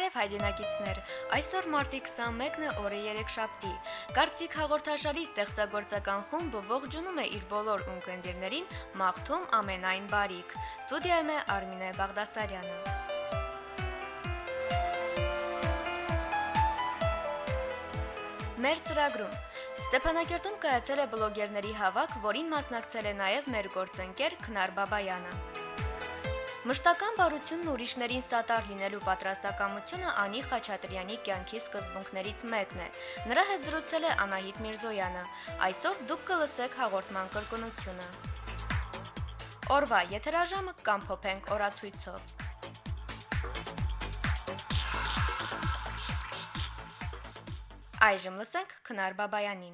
Բարև հայրենակիցներ, այսօր մարտի 21-ն է, օրը երեքշաբթի։ Կարծիք հաղորդաշարի ստեղծագործական խումբը ողջունում է իր բոլոր ունկնդիրներին, մաղթում ամենայն բարիք։ Ստուդիայում է Արմինե Բաղդասարյանը։ Մեր ծրագրում Ստեփանակերտում կայացել է բլոգերների հավաք, որին մասնակցել է նաև մեր գործընկեր Քնար Բաբայանը։ Մշտական բարությունն ուրիշներին սատար լինելու պատրաստակամությունը Անի Խաչատրյանի կյանքի սկզբունքներից մեկն է։ Նրա հետ զրուցել է Անահիտ Միրզոյանը։ Այսօր դուք կլսեք հաղորդման կրկնությունը։ Օրվա եթերաժամը կամփոփենք օրացույցով։ Այժմ լսենք Քնար Բաբայանին։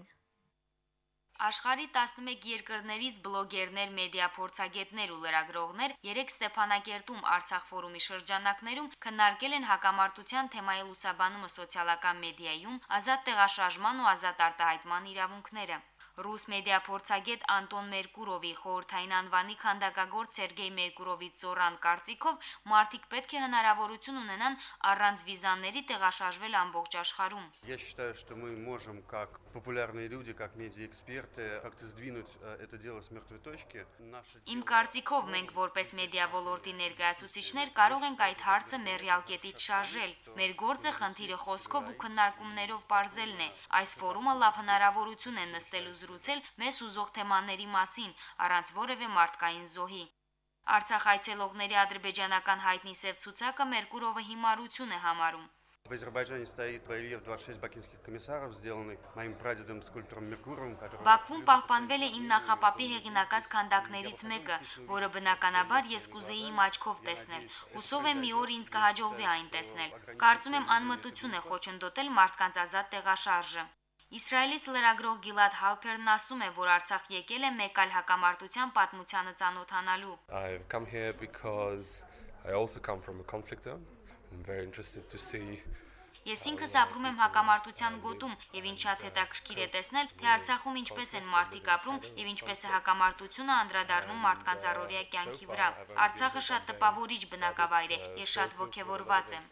Աշխարհի 11 երկրներից բլոգերներ, մեդիա փորձագետներ ու լրագրողներ երեք Ստեփանակերտում Արցախ ֆորումի շրջանակներում քննարկել են հակամարտության թեմայի լուսաբանումը սոցիալական մեդիայում, ազատ տեղաշարժման ու ազատ արտահայտման իրավունքները։ Ռուս մեդիա փորձագետ Անտոն Մերկուրովի խորհրդային անվանի քանդակագործ Սերգեյ Մերկուրովի ծորան կարծիքով մարդիկ պետք է հնարավորություն ունենան առանց վիզաների տեղաշարժվել ամբողջ աշխարհում։ Я считаю, что мы можем как популярные люди, как медиаэксперты, как-то сдвинуть это дело с мертвой точки. Իմ կարծիքով մենք որպես մեդիա ոլորտի ներկայացուցիչներ կարող ենք այդ հարցը մեռյալ կետից շարժել։ Մեր գործը խնդիրը խոսքով ու քննարկումներով բարձելն է։ Այս ֆորումը լավ հնարավորություն է նստել ու զրուցել մեզ ուզող թեմաների մասին, առանց որևէ մարդկային զոհի։ Արցախ այցելողների ադրբեջանական հայտնի սև ցուցակը Մերկուրովը հիմարություն է համարում։ В Азербайджане стоит барельеф 26 бакинских комиссаров, сделанный моим прадедом скульптором Меркуровым, который... Բաքվում պահպանվել է իմ նախապապի հեղինակած քանդակներից մեկը, որը բնականաբար ես կուզեի իմ աչքով տեսնել։ Հուսով եմ մի օր ինձ կհաջողվի այն տեսնել։ Կարծում եմ անմտություն է խոչընդոտել մարդկանց ազատ տեղաշարժը։ Իսրայելից լրագրող Գիլադ Հալփերն ասում է, որ Արցախ եկել է մեկ այլ հակամարտության պատմությանը ծանոթանալու։ I've come here because I also come from a conflict zone. I'm very interested to see. Ես ինքս ապրում եմ հակամարտության գոտում եւ ինձ շատ հետաքրքիր է տեսնել, թե Արցախում ինչպես են մարդիկ ապրում եւ ինչպես է հակամարտությունը անդրադառնում մարդկանց առօրյա կյանքի վրա։ Արցախը շատ տպավորիչ բնակավայր է, ես շատ ոգևորված եմ։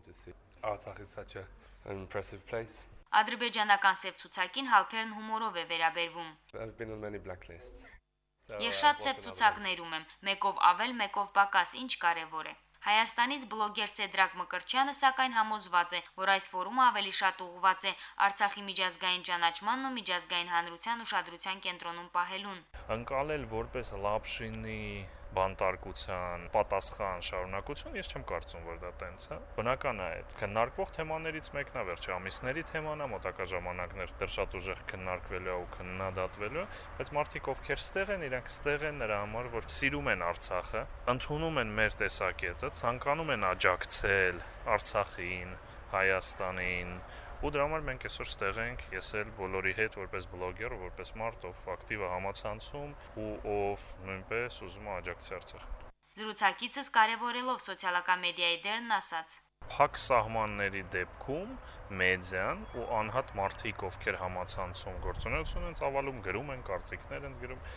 Artsakh is such an impressive place. Ադրբեջանական սև ցուցակին Հալփերն հումորով է վերաբերվում։ I've been on many blacklists. Ես շատ սև ցուցակներում եմ, մեկով ավել, մեկով պակաս, ինչ կարևոր է։ Հայաստանից բլոգեր Սեդրակ Մկրտչյանը սակայն համոզված է, որ այս ֆորումը ավելի շատ ուղղված է Արցախի միջազգային ճանաչմանն ու միջազգային հանրության ուշադրության կենտրոնում պահելուն։ Ընկալել որպես լապշինի բանտարկության պատասխան շարունակություն, ես չեմ կարծում, որ դա տենց է։ Բնական է այդ քննարկվող թեմաներից մեկն է, վերջի ամիսների թեման է, մոտակա ժամանակներ դեռ շատ ուժեղ քննարկվելու ու քննադատվելու, բայց մարդիկ ովքեր ստեղ են, իրանք ստեղ են նրա համար, որ սիրում են Արցախը, ընդունում են մեր տեսակետը, ցանկանում են աջակցել Արցախին, Հայաստանին, ու դրա համար մենք այսօր ստեղ ենք, ես էլ բոլորի հետ որպես բլոգեր, որպես մարդ, ով ակտիվ է համացանցում ու ով նույնպես ուզում է աջակցի Արցախին։ Զրուցակիցս կարևորելով սոցիալական մեդիայի դերն ասաց. Փակ սահմանների դեպքում մեդիան ու անհատ մարդիկ, ովքեր համացանցում գործունեություն են ծավալում, գրում են, կարծիքներ են գրում,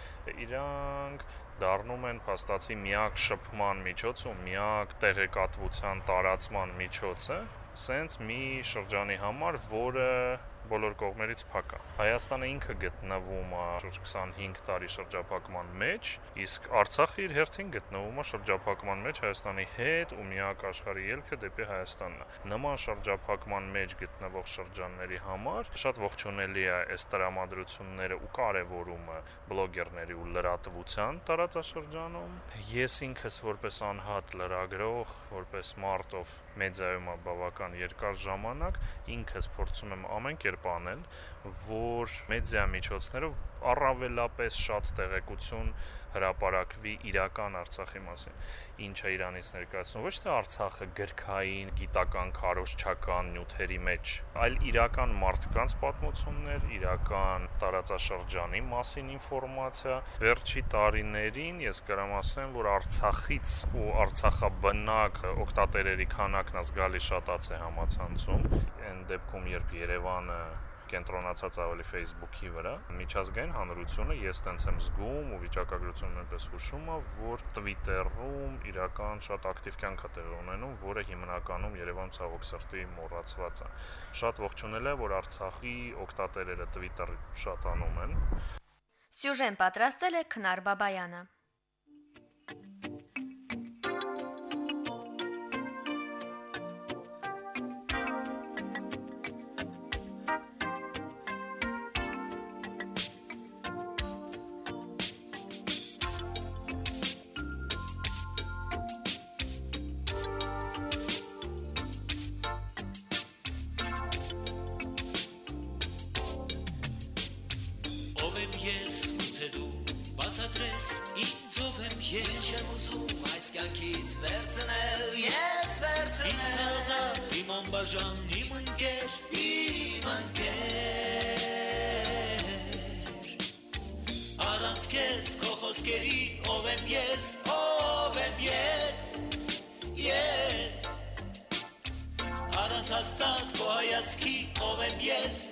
իրանք դառնում են փաստացի միակ շփման միջոցը ու միակ տեղեկատվության տարածման միջոցը, սենց մի շրջանի համար, որը բոլոր կողմերից փակ է։ Հայաստանը ինքը գտնվում է շուրջ 25 տարի շրջափակման մեջ, իսկ Արցախը իր հերթին գտնվում է շրջափակման մեջ Հայաստանի հետ ու միակ աշխարհի ելքը դեպի Հայաստանն է։ Նման շրջափակման մեջ գտնվող շրջանների համար շատ ողջունելի է այս տրամադրությունները ու կարևորումը բլոգերների ու լրատվության տարածաշրջանում։ Ես ինքս որպես անհատ լրագրող, որպես մարդ, ով մեդիայում է բավական երկար ժամանակ, ինքս փորձում եմ ամեն կերպ անել, որ մեդիա միջոցներով առավելապես շատ տեղեկություն հրապարակվի իրական Արցախի մասին, ինչը Իրանից ներկայացնում ոչ թե Արցախը գրքային, գիտական, քարոզչական նյութերի մեջ, այլ իրական մարդկանց պատմություններ, իրական տարածաշրջանի մասին ինֆորմացիա։ Վերջի տարիներին ես կարամ ասեմ, որ Արցախից ու Արցախաբնակ օգտատերերի քանակն զգալի շատաց է համացանցում, այն դեպքում, երբ Երևանը կենտրոնացած ավելի Facebook-ի վրա։ Միջազգային հանրությունը ես տենց եմ զգում ու վիճակագրությունը նույնպես հուշում է, որ Twitter-ում իրական շատ ակտիվ կյանք է տեղի ունենում, որը հիմնականում Երևան ցավոք սրտի մոռացված է։ Շատ ողջունել է, որ Արցախի օգտատերերը Twitter-ը շատանում են։ Սյուժեն պատրաստել է Քնար Բաբայանը։ Ես ուծե դու բացատրես ինձ ով եմ ես չեմ ուզում այս կյանքից վերցնել ես վերցնել ինձ ազատ իմ անբաժան իմ ընկեր առանց քեզ քո խոսքերի ով եմ ես առանց հաստատ քո հայացքի ով եմ ես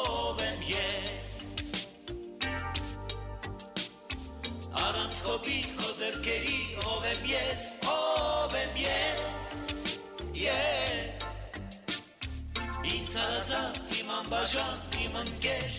Առանց խոբիտ քո ձեռքերի ով եմ ես Ինձ հարազատ իմ անբաժան իմ ընկեր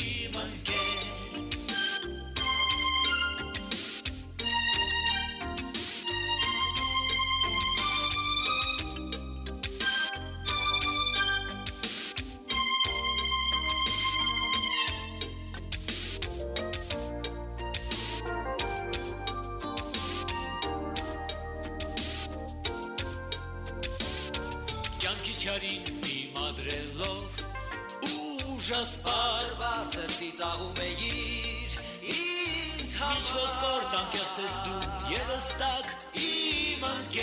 Չարին դիմադրելով ուժասպար բարձր ծիծաղում էիր ինձ համար Ինչ ոսկորտ անկեղծ ես դու ևս տակ իմ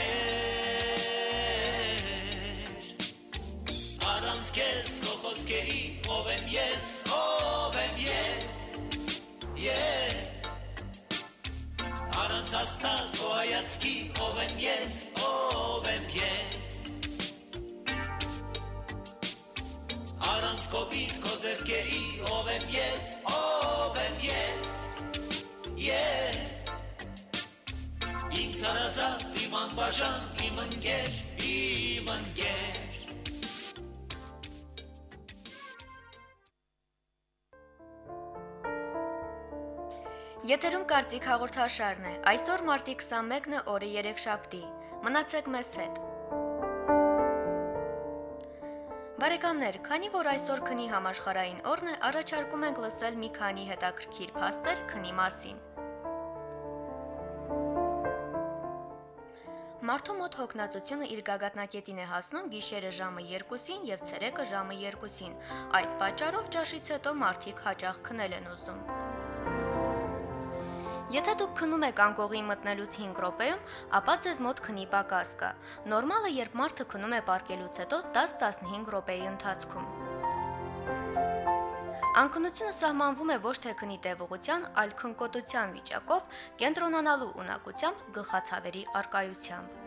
ընկեր Առանց քեզ քո խոսքերի ով եմ ես Առանց հաստատ քո հայացքի ով եմ ես Առանց կոպիտ քո ձեռքերի ով եմ ես Ինձ հարազատ իմ անբաժան իմ ընկեր Եթերում կարծիք հաղորդաշարն է։ Այսօր մարտի 21-ն է, օրը երեքշաբթի։ Մնացեք մեզ հետ։ Բարեկամներ, քանի որ այսօր քնի համաշխարհային օրն է, առաջարկում ենք լսել մի քանի հետաքրքիր փաստեր քնի մասին։ Մարդու մոտ հոգնածությունը իր գագաթնակետին է հասնում գիշերը ժամը 2-ին եւ ցերեկը ժամը 2-ին։ Այդ պատճառով ճաշից հետո մարդիկ հաճախ քնել են ուզում։ Եթե դուք քնում եք անկողի մտնելուց 5 րոպեում, ապա ձեզ մոտ քնի պակաս կա։ Նորմալը, երբ մարդը քնում է պարկելուց հետո 10-15 րոպեի ընթացքում։ Անքնությունը սահմանվում է ոչ թե քնի տևողության, այլ քնկոտության վիճակով, կենտրոնանալու ունակությամբ, գլխացավերի առկայությամբ։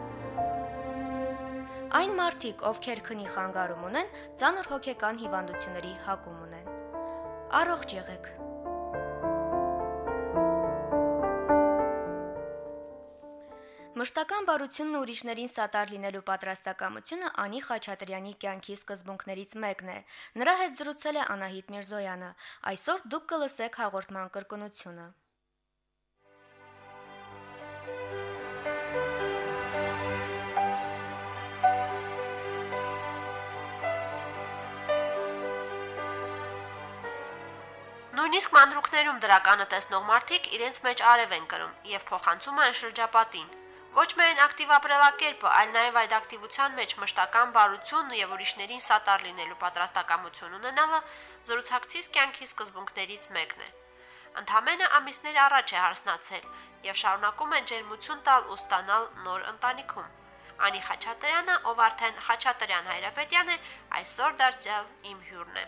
Այն մարդիկ, ովքեր քնի խանգարում ունեն, ծանր հոգեկան հիվանդությունների հակում ունեն։ Առողջ եղեք։ Մշտական բարությունն ու ուրիշներին սատար լինելու պատրաստակամությունը Անի Խաչատրյանի կյանքի սկզբունքներից մեկն է։ Նրա հետ զրուցել է Անահիտ Միրզոյանը։ Այսօր դուք կլսեք հաղորդման կրկնությունը։ Նույնիսկ մանրուքներում դրականը տեսնող մարդիկ իրենց մեջ արև են կրում եւ փոխանցում են շրջապատին։ Ոչ միայն ակտիվ ապրելակերպը, այլ նաև այդ ակտիվության մեջ մշտական բարությունն եւ ուրիշներին սատար լինելու պատրաստակամություն ունենալը զրուցակցից կյանքի սկզբունքներից մեկն է։ Ընդամենը ամիսներ առաջ է հարսնացել եւ շարունակում է ջերմություն տալ ու ստանալ նոր ընտանիքում։ Անի Խաչատրյանը, ով արդեն Խաչատրյան Հայրապետյան է, այսօր դարձյալ իմ հյուրն է։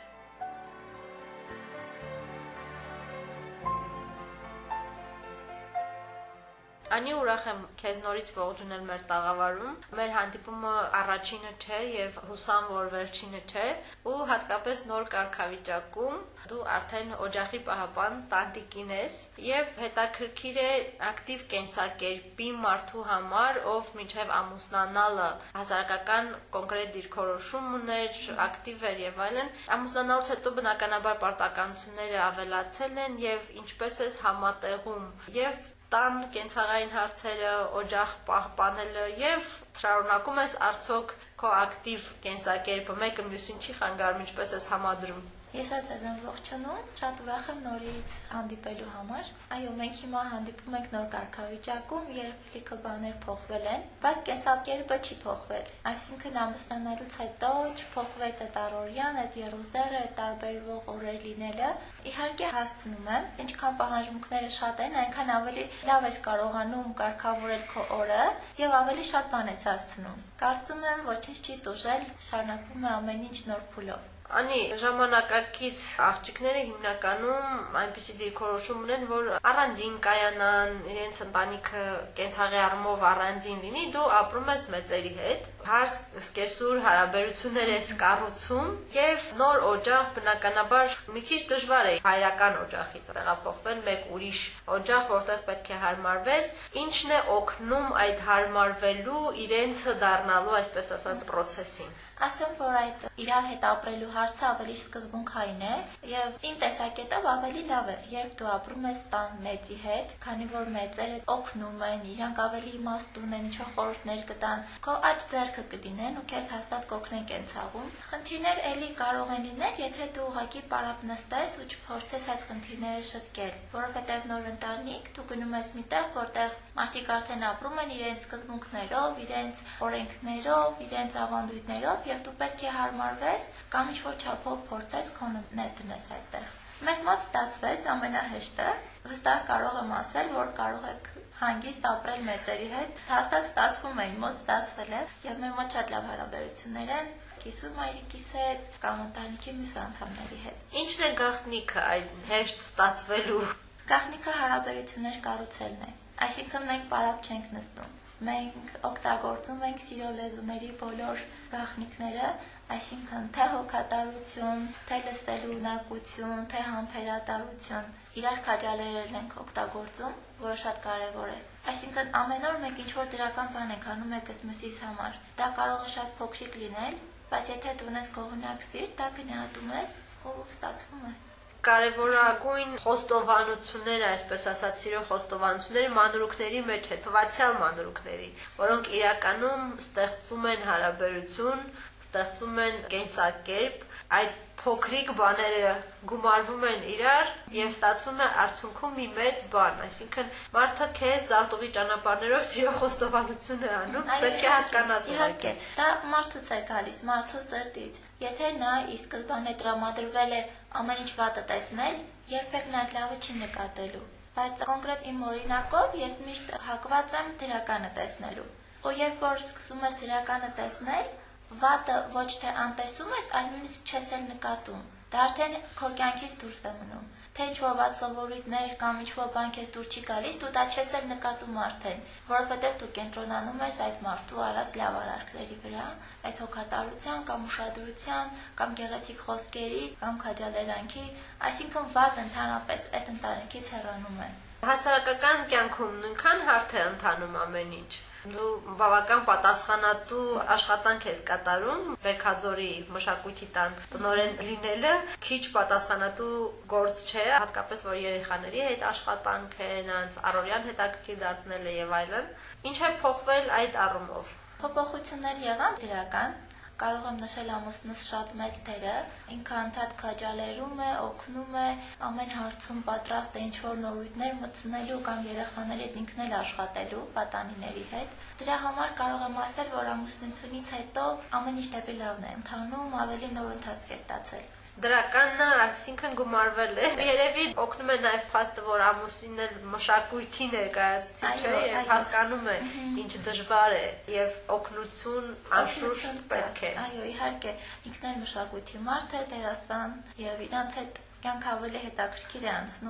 Անի ուրախ եմ քեզ նորից ողջունել մեր տաղավարում։ Մեր հանդիպումը առաջինը չէ եւ հուսամ, որ վերջինը չէ, ու հատկապես նոր կարգավիճակում դու արդեն օջախի պահապան տանտիկին ես եւ հետաքրքիր է ակտիվ կենսակերպի մարդու համար, ով մինչեւ ամուսնանալը հասարակական կոնկրետ դիրքորոշում ուներ, ակտիվ էր եւ այլն։ Ամուսնանալուց հետո բնականաբար պարտականությունները ավելացել են եւ ինչպես ես համատեղում եւ տան կենցաղային հարցերը, օջախ պահպանելը եւ շարունակում ես արդյոք քո ակտիվ կենսակերպը մեկը մյուսին չի խանգարում, ինչպես ես համադրում։ Ես ձեզ եմ ողջունում, շատ ուրախ եմ նորից հանդիպելու համար։ Այո, մենք հիմա հանդիպում ենք նոր կարգավիճակում, երբ լիքը բաներ փոխվել են, բայց կենսակերպը չի փոխվել։ Այսինքն ամուսնանալուց հետո չփոխվեց այդ առօրյան, այդ եռուզերը, այդ տարբերվող օրեր լինելը։ Իհարկե հասցնում եմ, ինչքան պահանջմունքները շատ են, այնքան ավելի լավ ես կարողանում կարգավորել քո օրը եւ ավելի շատ բան ես հասցնում։ Կարծում եմ, ոչինչ չի տուժել, շարունակվում է ամեն ինչ նոր փուլով։ Անի ժամանակակից աղջիկները հիմնականում այնպիսի դիրքորոշում ունեն, որ առանձին կայանան, իրենց ընտանիքը կենցաղի առումով առանձին լինի, դու ապրում ես մեծերի հետ, հարս սկեսուր հարաբերություններ ես կառուցում եւ նոր օջախ բնականաբար մի քիչ դժվար է հայրական օջախից տեղափոխվել մեկ ուրիշ օջախ, որտեղ պետք է հարմարվես, ինչն է օգնում այդ հարմարվելու, իրենցը դառնալու, այսպես ասած, process-ին։ Ասեմ, որ այդ իրար հետ ապրելու հարցը ավելի սկզբունքային է եւ իմ տեսակետով ավելի լավ է, երբ դու ապրում ես տան մեծի հետ, քանի որ մեծերը օգնում են, իրանք ավելի իմաստուն են, ինչ-որ խորհուրդներ կտան, քո աջ ձեռքը կլինեն ու քեզ հաստատ կօգնեն կենցաղում։ Խնդիրներ էլի կարող են լինել, եթե դու ուղղակի պարապ նստես ու չփորձես այդ խնդիրները շտկել, որովհետեւ նոր ընտանիք դու գնում ես մի տեղ, որտեղ մարդիկ արդեն ապրում են իրենց սկզբունքներով, իրենց օրենքներով, իրենց ավանդույթներով եւ դու պետք է հարմարվես կամ ինչ-որ չափով փորձես քո ներդնես այդտեղ։ Մեզ մոտ ստացվեց ամենահեշտը, վստահ կարող եմ ասել, որ կարող եք հանգիստ ապրել մեծերի հետ, հաստատ ստացվում է, իմ մոտ ստացվել է եւ մեր մոտ շատ լավ հարաբերություններ են կիսու մայրիկիս հետ կամ ընտանիքի մյուս անդամների հետ։ Ինչն է գաղտնիքը այդ հեշտ ստացվելու։ Գաղտնիքը հարաբերություններ կառուցելն է։ Այսինքն մենք պարապ չենք նստում։ Մենք օգտագործում ենք սիրո լեզուների բոլոր գաղտնիքները, այսինքն թե հոգատարություն, թե լսելու ունակություն, թե համբերատարություն, իրար քաջալերել ենք օգտագործում, որը շատ կարևոր է։ Այսինքն ամեն օր մենք ինչ-որ դրական բան ենք անում մեկս մյուսիս համար։ Դա կարող է շատ փոքրիկ լինել, բայց եթե դու ունես գողունակ սիրտ, դա գնահատում ես ու ստացվում է։ Կարևորագույն խոստովանությունները, այսպես ասած, սիրո խոստովանությունները մանրուքների մեջ է, թվացյալ մանրուքների, որոնք իրականում ստեղծում են հարաբերություն, ստեղծում են կենսակերպ, այդ փոքրիկ բաները գումարվում են իրար եւ ստացվում է արդյունքում մի մեծ բան, այսինքն մարդը քեզ զարտուղի ճանապարհներով սիրո խոստովանություն է անում, պետք է հասկանաս։ Իհարկե, դա մարդուց է գալիս, մարդու սրտից։ Եթե նա ի սկզբանե տրամադրվել է ամեն ինչ վատը տեսնել, երբեք նա այդ լավը չի նկատելու։ Բայց կոնկրետ իմ օրինակով ես միշտ հակված եմ դրականը տեսնելու։ Ու երբ որ սկսում ես դրականը տեսնել, վատը ոչ թե անտեսում ես, այլ նույնիսկ չես էլ նկատում։ Դա արդեն քո կյանքից դուրս է մնում։ Թե ինչ-որ վատ սովորույթներ կամ ինչ-որ բան քեզ դուր չի գալիս, դու դա չես էլ նկատում արդեն, որովհետև դու կենտրոնանում ես այդ մարդու արած լավ արարքների վրա, այդ հոգատարության կամ ուշադրության կամ գեղեցիկ խոսքերի կամ քաջալերանքի, այսինքն վատ ընդհանրապես այդ ընտանիքից հեռանում է։ Հասարակական կյանքում նույնքան հարթ է ընթանում ամեն ինչ։ Դու բավական պատասխանատու աշխատանք ես կատարում, Բերքաձորի մշակույթի տան տնօրեն լինելը քիչ պատասխանատու գործ չէ, հատկապես որ երեխաների հետ աշխատանք է, նրանց առօրյան հետաքրքիր դարձնելը եւ այլն։ Ինչ է փոխվել այդ առումով։ Փոփոխություններ եղան դրական, կարող եմ նշել ամուսնուս շատ մեծ դերը, ինքը անդադ քաջալերում է, օգնում է, ամեն հարցում պատրաստ է ինչ-որ նորույթներ մտցնելու կամ երեխաների հետ ինքն էլ աշխատելու, պատանիների հետ։ Դրա համար կարող եմ ասել, որ ամուսնությունից հետո ամեն ինչ դեպի լավն է ընթանում, ավելի նոր ընթացք է ստացել։ Դրականն այսինքն գումարվել է։ Երևի օգնում է նաև փաստը, որ ամուսինն էլ մշակույթի ներկայացուցիչ է եւ հասկանում է ինչ դժվար է եւ օգնություն անշուշտ պետք է։ Այո, իհարկե, ինքն էլ մշակույթի մարդ է, դերասան եւ իրանց հետ կյանք ավելի հետաքրքիր է անցնում։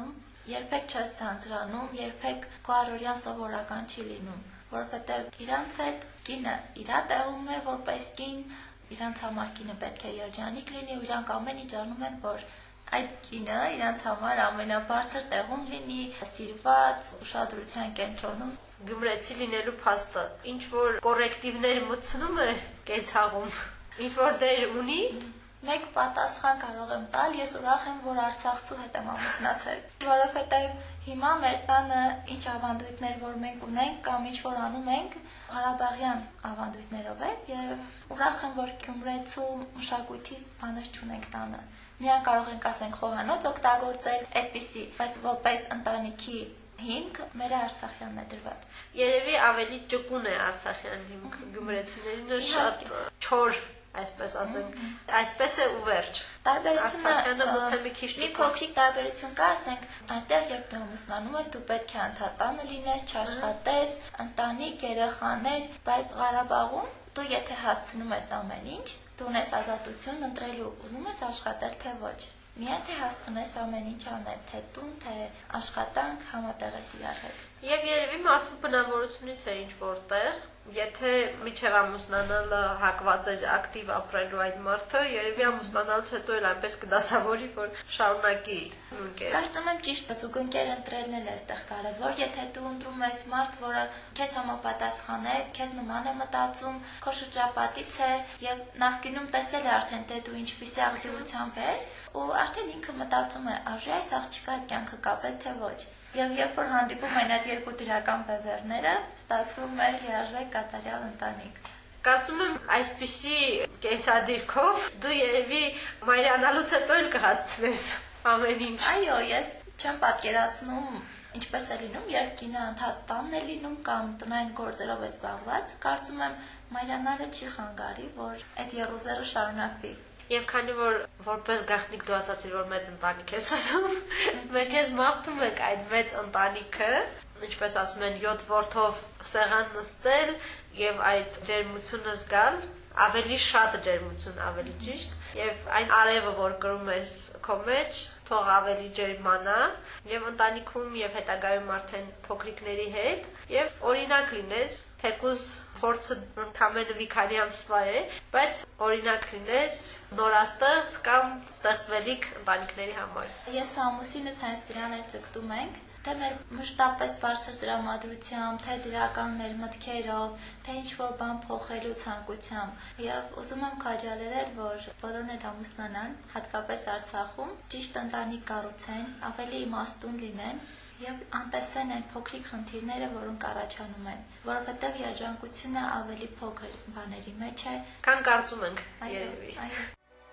երբեք չես ցանցրանում, երբեք քո առօրյան սովորական չի լինում, որովհետև իրանց հետ կինը իրա տեղում է որպես կին, իրանց համար կինը պետք է երջանիկ լինի, ու իրանք ամեն ինչ անում են, որ այդ կինը իրանց համար ամենաբարձր տեղում լինի, սիրված, ուշադրության կենտրոնում։ Գյումրեցի լինելու փաստը ինչ որ կոռեկտիվներ մտցնում է կենցաղում, ինչ որ դեր ունի։ Մեկ պատասխան կարող եմ տալ, ես ուրախ եմ, որ Արցախցու հետ եմ ամուսնացել, որովհետև հիմա մեր տանը ինչ ավանդույթներ, որ մենք ունենք կամ ինչ որ անում ենք, Ղարաբաղյան ավանդույթներով է, եւ ուրախ եմ, որ Գյումրեցու մշակույթից բաներ չունենք տանը։ Միան կարող ենք ասենք խոհանոց օգտագործել այդպիսի, բայց որպես ընտանիքի հիմք մեր արցախյանն է դրված։ Երևի ավելի ճկուն է արցախյան հիմք, գյումրեցիներինը շատ չոր, այսպես ասենք, այսպես է ու վերջ։ Տարբերությունը մի փոքրիկ տարբերություն կա, ասենք, այնտեղ երբ դու ամուսնանում ես, դու պետք է անդադանը լինես, չաշխատես, ընտանիք, երեխաներ, բայց Ղարաբաղում դու եթե հասցնում ես ամեն ինչ, դու ունես ազատություն ընտրելու, ուզում ես աշխատել թե ոչ։ Միայն թե հասցնես ամեն ինչ անել, թե տուն, թե աշխատանք, համատեղ ես իրար հետ։ Եվ երևի մարդու բնավորությունից է ինչ որտեղ, եթե միջև ամուսնանալը հակված է ակտիվ ապրելու այդ մարդը, երևի ամուսնանալուց հետո էլ այնպես կդասավորի, որ շարունակի նույնքեր։ Կարծում եմ ճիշտ է, զուգընկեր ընտրելն էլ է այստեղ կարևոր, եթե դու ընտրում ես մարդ, որը քեզ համապատասխան է, քեզ նման է մտածում, քո շրջապատից է եւ նախկինում տեսել է արդեն թե դու ինչպիսի ակտիվությամբ ես, ու արդեն ինքը մտածում է, արժե այս աղջիկա կյանքը կապել թե ոչ։ Եվ երբ որ հանդիպում են այդ երկու դրական բևեռները, ստացվում է լիարժեք կատարյալ ընտանիք։ Կարծում եմ այսպիսի կենսադիրքով դու երևի մայրանալուց հետո էլ կհասցնես ամեն ինչ։ Այո, ես չեմ պատկերացնում ինչպես է լինում, երբ կինը անդադ տանն է լինում կամ տնային գործերով է զբաղված, կարծում եմ մայրանալը չի խանգարի, որ այդ եռուզերը շարունակվի։ Եվ քանի որ որպես գաղտնիք դու ասացիր, որ մեծ ընտանիք ես ուզում, մենք ես մաղթում ենք այդ մեծ ընտանիքը, ինչպես ասում են, 7 որդով սեղան նստել եւ այդ ջերմությունը զգալ, ավելի շատ ջերմություն, ավելի ճիշտ, եւ այն արևը, որ կրում ես քո մեջ, թող ավելի ջերմանա, եւ ընտանիքում եւ հետագայում արդեն փոքրիկների հետ, եւ օրինակ լինես, թեկուզ փորձը ընդամենը մի քանի ամսվա է, բայց օրինակ լինես նորաստեղծ կամ ստեղծվելիք ընտանիքների համար։ Ես ու ամուսինս հենց դրան էլ ձգտում ենք, թե մեր մշտապես բարձր տրամադրությամբ, թե դրական մեր մտքերով, թե ինչ-որ բան փոխելու ցանկությամբ։ Եվ ուզում եմ քաջալերել, որ բոլորն էլ ամուսնանան, հատկապես Արցախում, ճիշտ ընտանիք կառուցեն, ավելի իմաստուն լինեն եւ անտեսեն այն փոքրիկ խնդիրները, որոնք առաջանում են, որովհետեւ երջանկությունը ավելի փոքր բաների մեջ է, քան կարծում ենք, երևի։ Այո։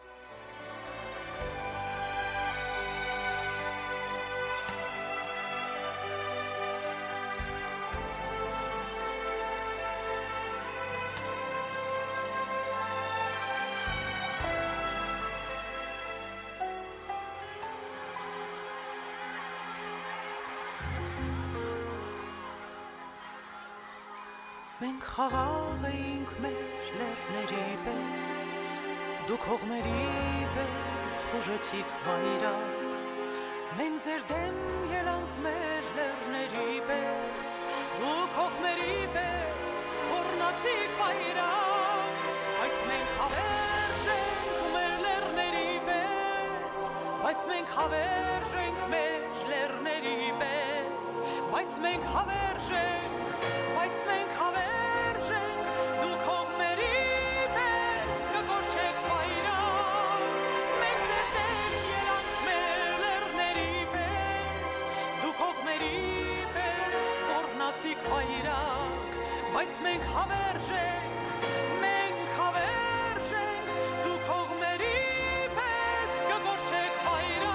Մենք խաղաղ էինք մեր լեռների պես, դուք հողմերի պես խուժեցիք վայրակ, մենք ձեր դեմ ելանք մեր լեռների պես, դուք հողմերի պես ոռնացիք վայրակ, բայց մենք հավերժ ենք մեր լեռների պես, բայց մենք հավերժ ենք մեր լեռների պես, բայց մենք հավերժ ենք, բայց մենք հավերժ ենք, դուք հողմերի պես կգորջեք վայրակ, մենք ձեր դեմ ելանք մեր լեռների պես, դուք հողմերի պես ոռնացիք վայրակ, բայց մենք հավերժ ենք, մենք հավերժ ենք, դուք հողմերի պես կգորջեք վայրակ։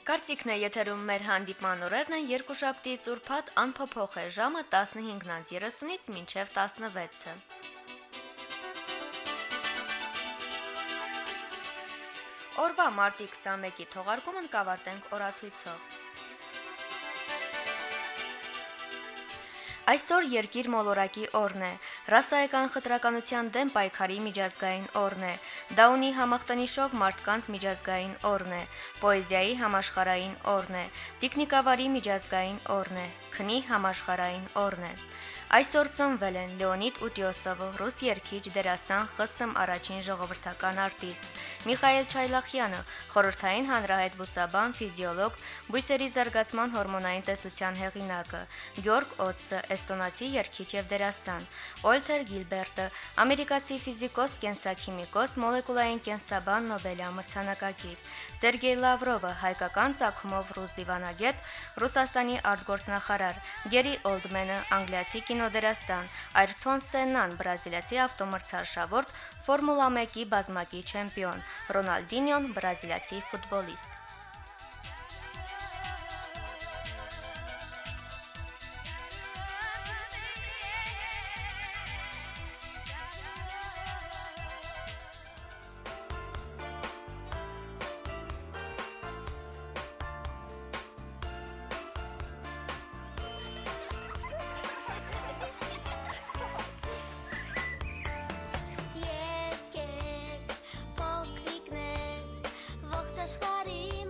Կարծիքն է եթերում մեր հանդիպման օրերն են երկուշաբթիից ուրբաթ անփոփոխ է ժամը 15:30-ից մինչև 16-ը։ Օրվա մարտի 21-ի թողարկումն կավարտենք օրացույցով։ Այսօր երկիր մոլորակի օրն է, ռասայական խտրականության դեմ պայքարի միջազգային օրն է, Դաունի համախտանիշով մարդկանց միջազգային օրն է, պոեզիայի համաշխարհային օրն է, տիկնիկավարի միջազգային օրն է, քնի համաշխարհային օրն է։ Այսօր ծնվել են Լեոնիդ Ուտիոսովը, ռուս երգիչ, դերասան, ԽՍՀՄ առաջին ժողովրդական արտիստ, Միխայել Չայլախյանը, խորհրդային հանրահայտ բուսաբան, ֆիզիոլոգ, բույսերի զարգացման հորմոնային տեսության հեղինակը, Գյորգ Օտսը, էստոնացի երգիչ եւ դերասան, Օլթեր Գիլբերտը, ամերիկացի ֆիզիկոս, կենսաքիմիկոս, մոլեկուլային կենսաբան, Նոբելյան մրցանակակիր, Սերգեյ Լավրովը, հայկական ծագումով ռուս դիվանագետ, Ռուսաստանի արտգործնախարար, Գերի Օլդմենը, անգլիացի կինոդերասան, Այրթոն Սեննան, բրազիլացի ավտոմրցարշավորդ, Ֆորմուլա 1-ի բազմակի չեմպիոն, Ռոնալդինյոն, բրազիլացի ֆուտբոլիստ։ Աշխարհի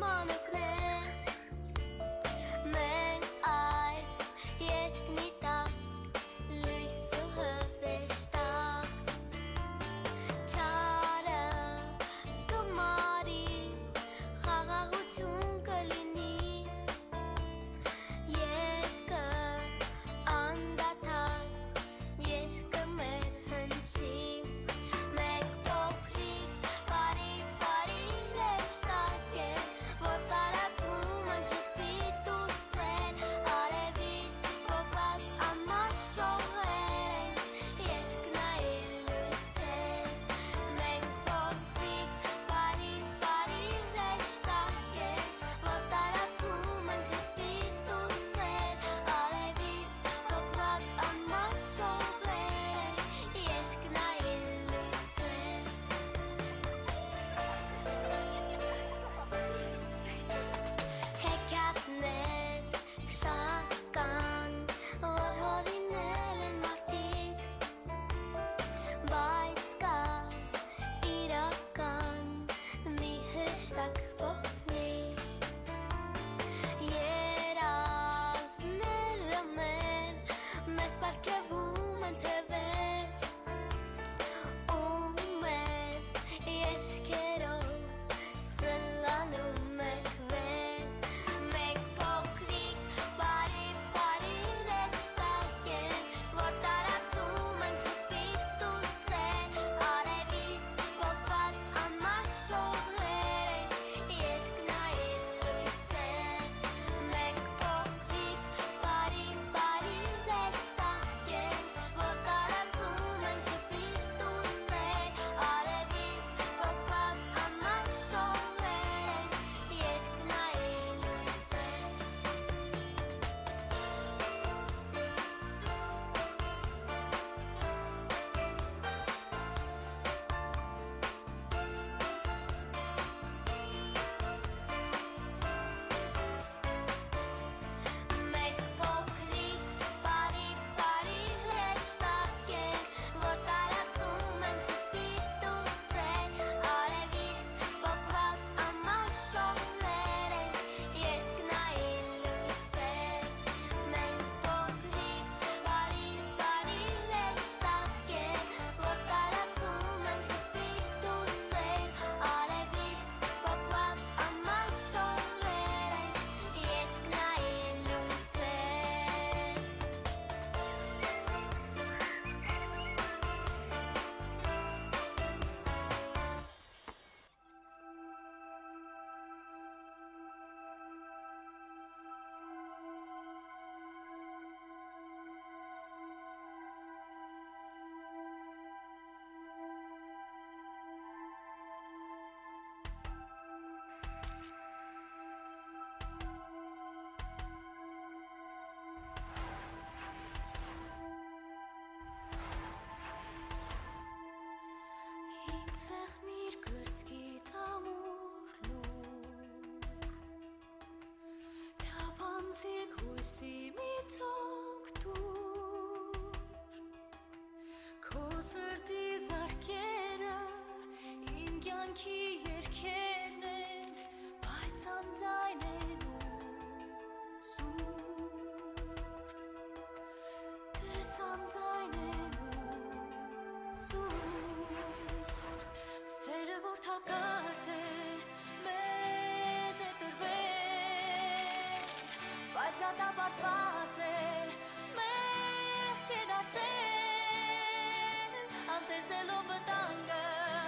ոնցիկ հույսի մի ցանկ դուր Քո սրտի զարկերը իմ կյանքի երգերն են բայց անձայն են ու սուր Տես անձայն են ու սուր Սերը որ թակարդ է մեզ է տրվել Բայց դատապարտված է մեղք է դարձել Անտեսելով վտանգը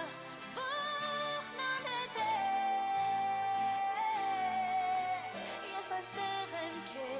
վախն անհետել Ես այստեղ եմ քեզ